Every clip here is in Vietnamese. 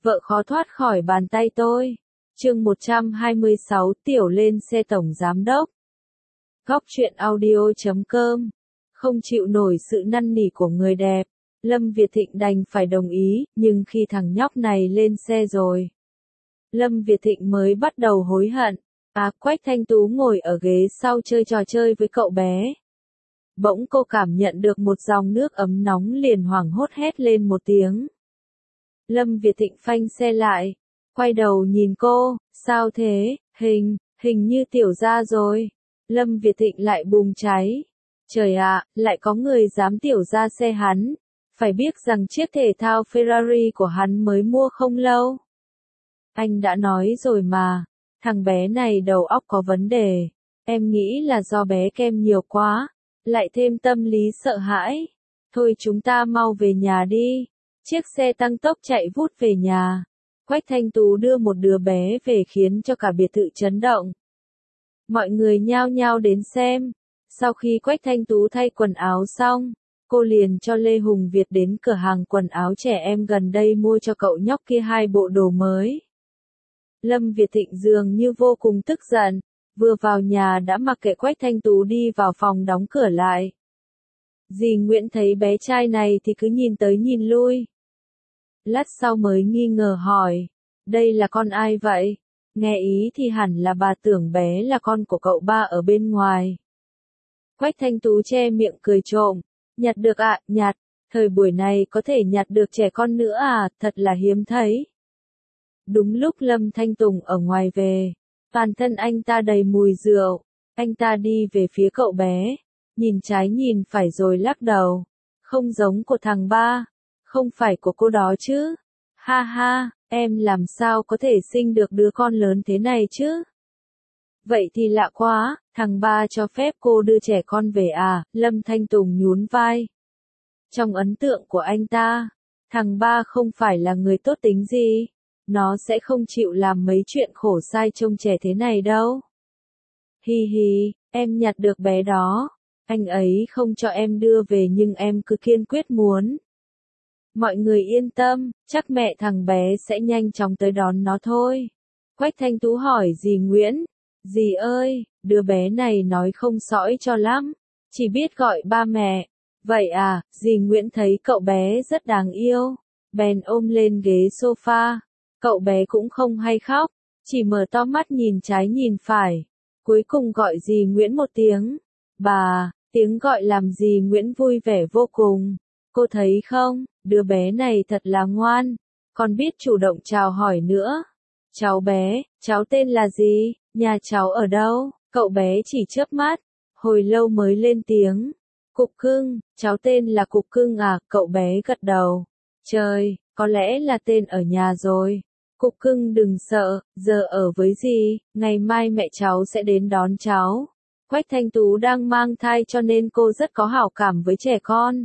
vợ khó thoát khỏi bàn tay tôi. Chương 126 Tiểu lên xe tổng giám đốc. Góc truyện audio.com. Không chịu nổi sự năn nỉ của người đẹp, Lâm Việt Thịnh đành phải đồng ý, nhưng khi thằng nhóc này lên xe rồi, Lâm Việt Thịnh mới bắt đầu hối hận. Quách Thanh Tú ngồi ở ghế sau chơi trò chơi với cậu bé. Bỗng cô cảm nhận được một dòng nước ấm nóng liền hoảng hốt hét lên một tiếng. Lâm Việt Thịnh phanh xe lại, quay đầu nhìn cô, sao thế, hình như tiểu ra rồi. Lâm Việt Thịnh lại bùng cháy. Trời ạ, lại có người dám tiểu ra xe hắn. Phải biết rằng chiếc thể thao Ferrari của hắn mới mua không lâu. Anh đã nói rồi mà, thằng bé này đầu óc có vấn đề. Em nghĩ là do bé kem nhiều quá, lại thêm tâm lý sợ hãi. Thôi chúng ta mau về nhà đi. Chiếc xe tăng tốc chạy vút về nhà. Quách Thanh Tú đưa một đứa bé về khiến cho cả biệt thự chấn động. Mọi người nhao nhao đến xem. Sau khi Quách Thanh Tú thay quần áo xong, cô liền cho Lê Hùng Việt đến cửa hàng quần áo trẻ em gần đây mua cho cậu nhóc kia 2 bộ đồ mới. Lâm Việt Thịnh dường như vô cùng tức giận, vừa vào nhà đã mặc kệ Quách Thanh Tú đi vào phòng đóng cửa lại. Dì Nguyễn thấy bé trai này thì cứ nhìn tới nhìn lui. Lát sau mới nghi ngờ hỏi, đây là con ai vậy? Nghe ý thì hẳn là bà tưởng bé là con của cậu ba ở bên ngoài. Quách Thanh Tú che miệng cười trộm, nhặt được ạ, nhặt, thời buổi này có thể nhặt được trẻ con nữa à, thật là hiếm thấy. Đúng lúc Lâm Thanh Tùng ở ngoài về, toàn thân anh ta đầy mùi rượu, anh ta đi về phía cậu bé, nhìn trái nhìn phải rồi lắc đầu, không giống của thằng ba, không phải của cô đó chứ, ha ha, em làm sao có thể sinh được đứa con lớn thế này chứ? Vậy thì lạ quá, thằng ba cho phép cô đưa trẻ con về à, Lâm Thanh Tùng nhún vai. Trong ấn tượng của anh ta, thằng ba không phải là người tốt tính gì, nó sẽ không chịu làm mấy chuyện khổ sai trông trẻ thế này đâu. Hi hi, em nhặt được bé đó, anh ấy không cho em đưa về nhưng em cứ kiên quyết muốn. Mọi người yên tâm, chắc mẹ thằng bé sẽ nhanh chóng tới đón nó thôi. Quách Thanh Tú hỏi dì Nguyễn, dì ơi, đứa bé này nói không sõi cho lắm, chỉ biết gọi ba mẹ. Vậy à, dì Nguyễn thấy cậu bé rất đáng yêu, bèn ôm lên ghế sofa. Cậu bé cũng không hay khóc, chỉ mở to mắt nhìn trái nhìn phải. Cuối cùng gọi dì Nguyễn một tiếng. Bà, tiếng gọi làm dì Nguyễn vui vẻ vô cùng. Cô thấy không, đứa bé này thật là ngoan, còn biết chủ động chào hỏi nữa. Cháu bé, cháu tên là gì, nhà cháu ở đâu? Cậu bé chỉ chớp mắt, hồi lâu mới lên tiếng. Cục Cưng, cháu tên là Cục Cưng à, cậu bé gật đầu. Trời, có lẽ là tên ở nhà rồi. Cục Cưng đừng sợ, giờ ở với dì, ngày mai mẹ cháu sẽ đến đón cháu. Quách Thanh Tú đang mang thai cho nên cô rất có hảo cảm với trẻ con.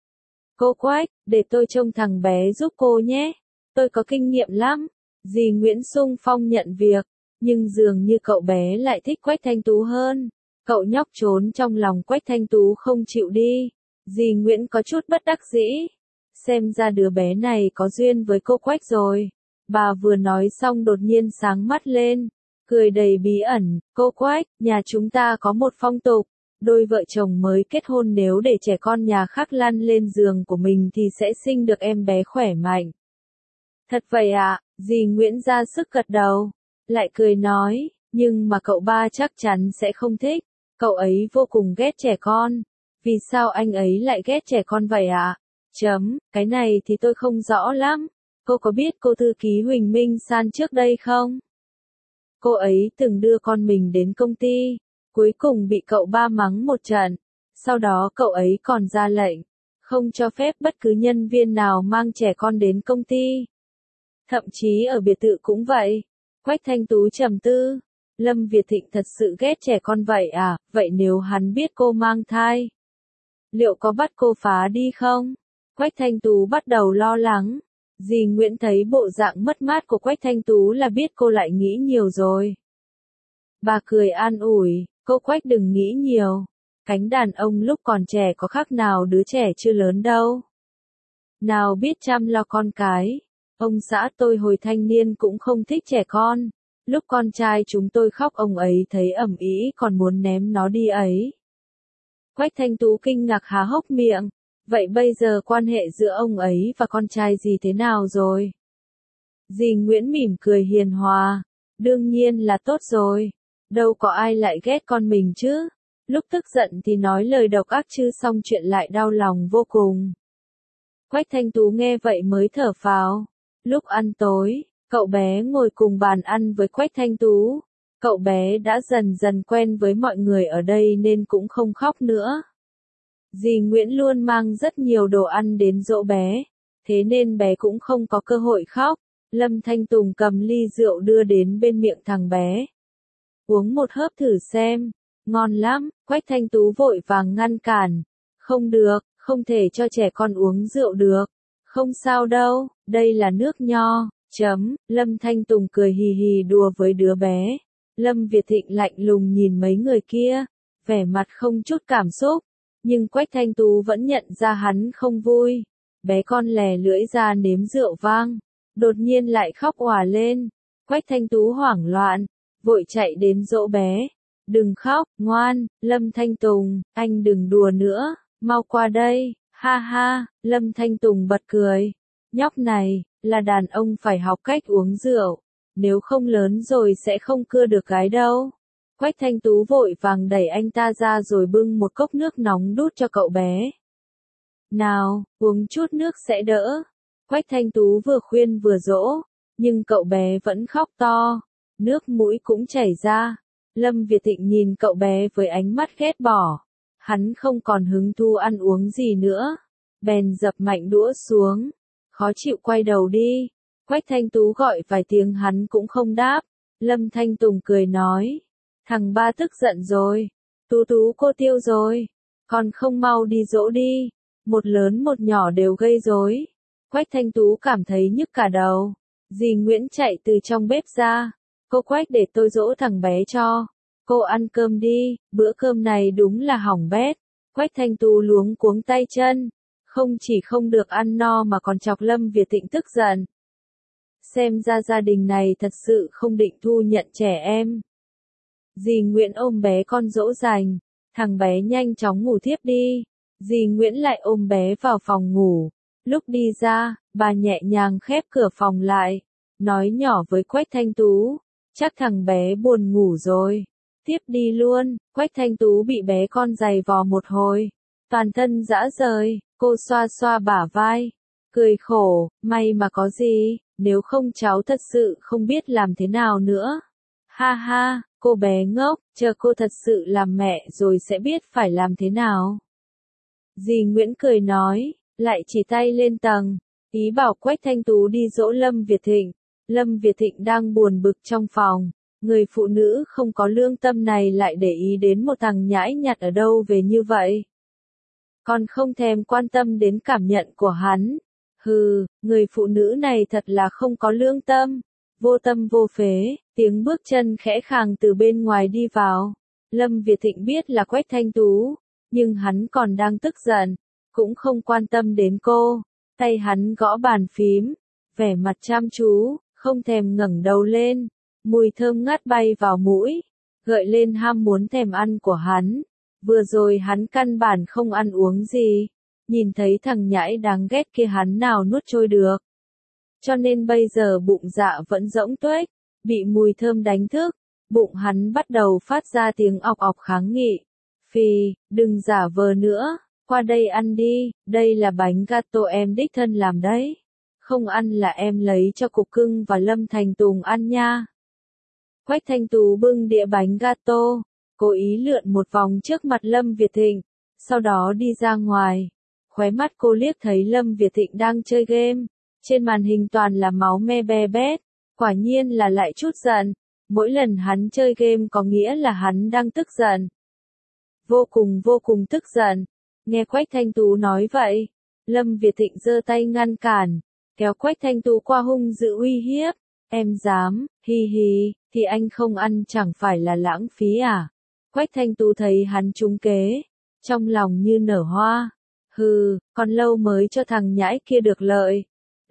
Cô Quách, để tôi trông thằng bé giúp cô nhé, tôi có kinh nghiệm lắm. Dì Nguyễn xung phong nhận việc, nhưng dường như cậu bé lại thích Quách Thanh Tú hơn. Cậu nhóc trốn trong lòng Quách Thanh Tú không chịu đi. Dì Nguyễn có chút bất đắc dĩ. Xem ra đứa bé này có duyên với cô Quách rồi. Bà vừa nói xong đột nhiên sáng mắt lên, cười đầy bí ẩn, cô Quách, nhà chúng ta có một phong tục, đôi vợ chồng mới kết hôn nếu để trẻ con nhà khác lăn lên giường của mình thì sẽ sinh được em bé khỏe mạnh. Thật vậy ạ, dì Nguyễn ra sức gật đầu, lại cười nói, nhưng mà cậu ba chắc chắn sẽ không thích, cậu ấy vô cùng ghét trẻ con. Vì sao anh ấy lại ghét trẻ con vậy ạ? Cái này thì tôi không rõ lắm. Cô có biết cô thư ký Huỳnh Minh San trước đây không? Cô ấy từng đưa con mình đến công ty, cuối cùng bị cậu ba mắng một trận. Sau đó cậu ấy còn ra lệnh, không cho phép bất cứ nhân viên nào mang trẻ con đến công ty. Thậm chí ở biệt thự cũng vậy. Quách Thanh Tú trầm tư, Lâm Việt Thịnh thật sự ghét trẻ con vậy à, vậy nếu hắn biết cô mang thai, liệu có bắt cô phá đi không? Quách Thanh Tú bắt đầu lo lắng. Dì Nguyễn thấy bộ dạng mất mát của Quách Thanh Tú là biết cô lại nghĩ nhiều rồi. Bà cười an ủi, cô Quách đừng nghĩ nhiều. Cánh đàn ông lúc còn trẻ có khác nào đứa trẻ chưa lớn đâu. Nào biết chăm lo con cái. Ông xã tôi hồi thanh niên cũng không thích trẻ con. Lúc con trai chúng tôi khóc ông ấy thấy ầm ĩ còn muốn ném nó đi ấy. Quách Thanh Tú kinh ngạc há hốc miệng. Vậy bây giờ quan hệ giữa ông ấy và con trai gì thế nào rồi? Dì Nguyễn mỉm cười hiền hòa. Đương nhiên là tốt rồi. Đâu có ai lại ghét con mình chứ. Lúc tức giận thì nói lời độc ác chứ xong chuyện lại đau lòng vô cùng. Quách Thanh Tú nghe vậy mới thở phào. Lúc ăn tối, cậu bé ngồi cùng bàn ăn với Quách Thanh Tú. Cậu bé đã dần dần quen với mọi người ở đây nên cũng không khóc nữa. Dì Nguyễn luôn mang rất nhiều đồ ăn đến dỗ bé, thế nên bé cũng không có cơ hội khóc. Lâm Thanh Tùng cầm ly rượu đưa đến bên miệng thằng bé. Uống một hớp thử xem, ngon lắm. Quách Thanh Tú vội vàng ngăn cản. Không được, không thể cho trẻ con uống rượu được. Không sao đâu, đây là nước nho. Lâm Thanh Tùng cười hì hì đùa với đứa bé. Lâm Việt Thịnh lạnh lùng nhìn mấy người kia, vẻ mặt không chút cảm xúc. Nhưng Quách Thanh Tú vẫn nhận ra hắn không vui. Bé con lè lưỡi ra nếm rượu vang, đột nhiên lại khóc òa lên. Quách Thanh Tú hoảng loạn, vội chạy đến dỗ bé. Đừng khóc, ngoan, Lâm Thanh Tùng, anh đừng đùa nữa, mau qua đây, ha ha. Lâm Thanh Tùng bật cười. Nhóc này, là đàn ông phải học cách uống rượu, nếu không lớn rồi sẽ không cưa được gái đâu. Quách Thanh Tú vội vàng đẩy anh ta ra rồi bưng một cốc nước nóng đút cho cậu bé. Nào, uống chút nước sẽ đỡ. Quách Thanh Tú vừa khuyên vừa dỗ, nhưng cậu bé vẫn khóc to, nước mũi cũng chảy ra. Lâm Việt Thịnh nhìn cậu bé với ánh mắt ghét bỏ. Hắn không còn hứng thú ăn uống gì nữa, bèn dập mạnh đũa xuống. Khó chịu quay đầu đi. Quách Thanh Tú gọi vài tiếng hắn cũng không đáp. Lâm Thanh Tùng cười nói. Thằng ba tức giận rồi. Tú Tú cô tiêu rồi. Còn không mau đi dỗ đi. Một lớn một nhỏ đều gây rối. Quách Thanh Tú cảm thấy nhức cả đầu. Dì Nguyễn chạy từ trong bếp ra. Cô Quách để tôi dỗ thằng bé cho. Cô ăn cơm đi, bữa cơm này đúng là hỏng bét. Quách Thanh Tú luống cuống tay chân. Không chỉ không được ăn no mà còn chọc Lâm Việt Thịnh tức giận. Xem ra gia đình này thật sự không định thu nhận trẻ em. Dì Nguyễn ôm bé con dỗ dành. Thằng bé nhanh chóng ngủ thiếp đi. Dì Nguyễn lại ôm bé vào phòng ngủ. Lúc đi ra, bà nhẹ nhàng khép cửa phòng lại. Nói nhỏ với Quách Thanh Tú. Chắc thằng bé buồn ngủ rồi. Tiếp đi luôn. Quách Thanh Tú bị bé con giày vò một hồi. Toàn thân rã rời. Cô xoa xoa bả vai. Cười khổ. May mà có gì. Nếu không cháu thật sự không biết làm thế nào nữa. Ha ha. Cô bé ngốc. Chờ cô thật sự làm mẹ rồi sẽ biết phải làm thế nào. Dì Nguyễn cười nói. Lại chỉ tay lên tầng. Ý bảo Quách Thanh Tú đi dỗ Lâm Việt Thịnh. Lâm Việt Thịnh đang buồn bực trong phòng. Người phụ nữ không có lương tâm này lại để ý đến một thằng nhãi nhặt ở đâu về như vậy. Còn không thèm quan tâm đến cảm nhận của hắn. Hừ, người phụ nữ này thật là không có lương tâm. Vô tâm vô phế, tiếng bước chân khẽ khàng từ bên ngoài đi vào. Lâm Việt Thịnh biết là Quách Thanh Tú, nhưng hắn còn đang tức giận, cũng không quan tâm đến cô. Tay hắn gõ bàn phím, vẻ mặt chăm chú, không thèm ngẩng đầu lên. Mùi thơm ngát bay vào mũi, gợi lên ham muốn thèm ăn của hắn. Vừa rồi hắn căn bản không ăn uống gì, nhìn thấy thằng nhãi đáng ghét kia hắn nào nuốt trôi được. Cho nên bây giờ bụng dạ vẫn rỗng tuếch, bị mùi thơm đánh thức, bụng hắn bắt đầu phát ra tiếng ọc ọc kháng nghị. Phì, đừng giả vờ nữa, qua đây ăn đi, đây là bánh gato em đích thân làm đấy. Không ăn là em lấy cho Cục Cưng và Lâm Thành Tùng ăn nha. Quách Thanh Tú bưng đĩa bánh gato, cố ý lượn một vòng trước mặt Lâm Việt Thịnh, sau đó đi ra ngoài. Khóe mắt cô liếc thấy Lâm Việt Thịnh đang chơi game, trên màn hình toàn là máu me be bét, quả nhiên là lại chút giận. Mỗi lần hắn chơi game có nghĩa là hắn đang tức giận. Vô cùng tức giận. Nghe Quách Thanh Tú nói vậy, Lâm Việt Thịnh giơ tay ngăn cản, kéo Quách Thanh Tú qua hung dữ uy hiếp. Em dám, hi hi, thì anh không ăn chẳng phải là lãng phí à? Quách Thanh Tú thấy hắn trúng kế, trong lòng như nở hoa. Hừ, còn lâu mới cho thằng nhãi kia được lợi.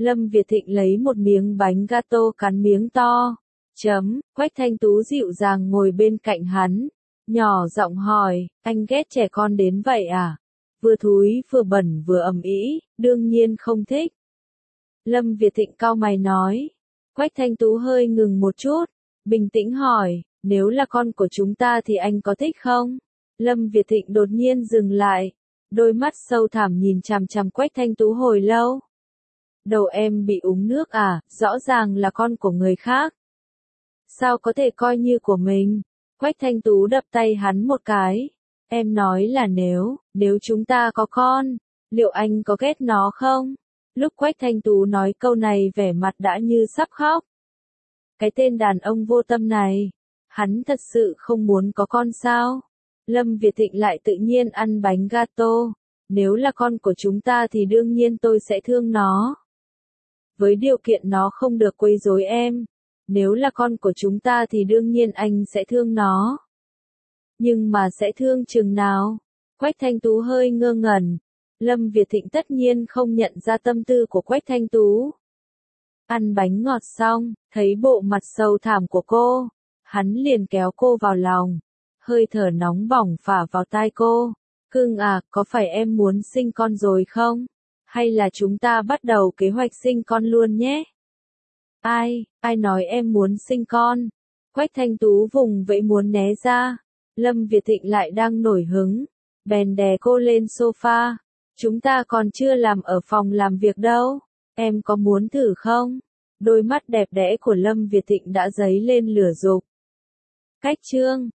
Lâm Việt Thịnh lấy một miếng bánh gato cắn miếng to. Quách Thanh Tú dịu dàng ngồi bên cạnh hắn, nhỏ giọng hỏi, anh ghét trẻ con đến vậy à? Vừa thúi vừa bẩn vừa ầm ĩ, đương nhiên không thích. Lâm Việt Thịnh cau mày nói. Quách Thanh Tú hơi ngừng một chút, bình tĩnh hỏi, nếu là con của chúng ta thì anh có thích không? Lâm Việt Thịnh đột nhiên dừng lại, đôi mắt sâu thẳm nhìn chằm chằm Quách Thanh Tú hồi lâu. Đầu em bị uống nước à, rõ ràng là con của người khác. Sao có thể coi như của mình? Quách Thanh Tú đập tay hắn một cái. Em nói là nếu chúng ta có con, liệu anh có ghét nó không? Lúc Quách Thanh Tú nói câu này vẻ mặt đã như sắp khóc. Cái tên đàn ông vô tâm này, hắn thật sự không muốn có con sao? Lâm Việt Thịnh lại tự nhiên ăn bánh gato. Nếu là con của chúng ta thì đương nhiên tôi sẽ thương nó. Với điều kiện nó không được quấy rối em. Nếu là con của chúng ta thì đương nhiên anh sẽ thương nó. Nhưng mà sẽ thương chừng nào? Quách Thanh Tú hơi ngơ ngẩn. Lâm Việt Thịnh tất nhiên không nhận ra tâm tư của Quách Thanh Tú. Ăn bánh ngọt xong, thấy bộ mặt sâu thẳm của cô, hắn liền kéo cô vào lòng. Hơi thở nóng bỏng phả vào tai cô. Cưng à, có phải em muốn sinh con rồi không? Hay là chúng ta bắt đầu kế hoạch sinh con luôn nhé? Ai nói em muốn sinh con? Quách Thanh Tú vùng vẫy muốn né ra. Lâm Việt Thịnh lại đang nổi hứng, bèn đè cô lên sofa. Chúng ta còn chưa làm ở phòng làm việc đâu. Em có muốn thử không? Đôi mắt đẹp đẽ của Lâm Việt Thịnh đã dấy lên lửa dục. Cách chương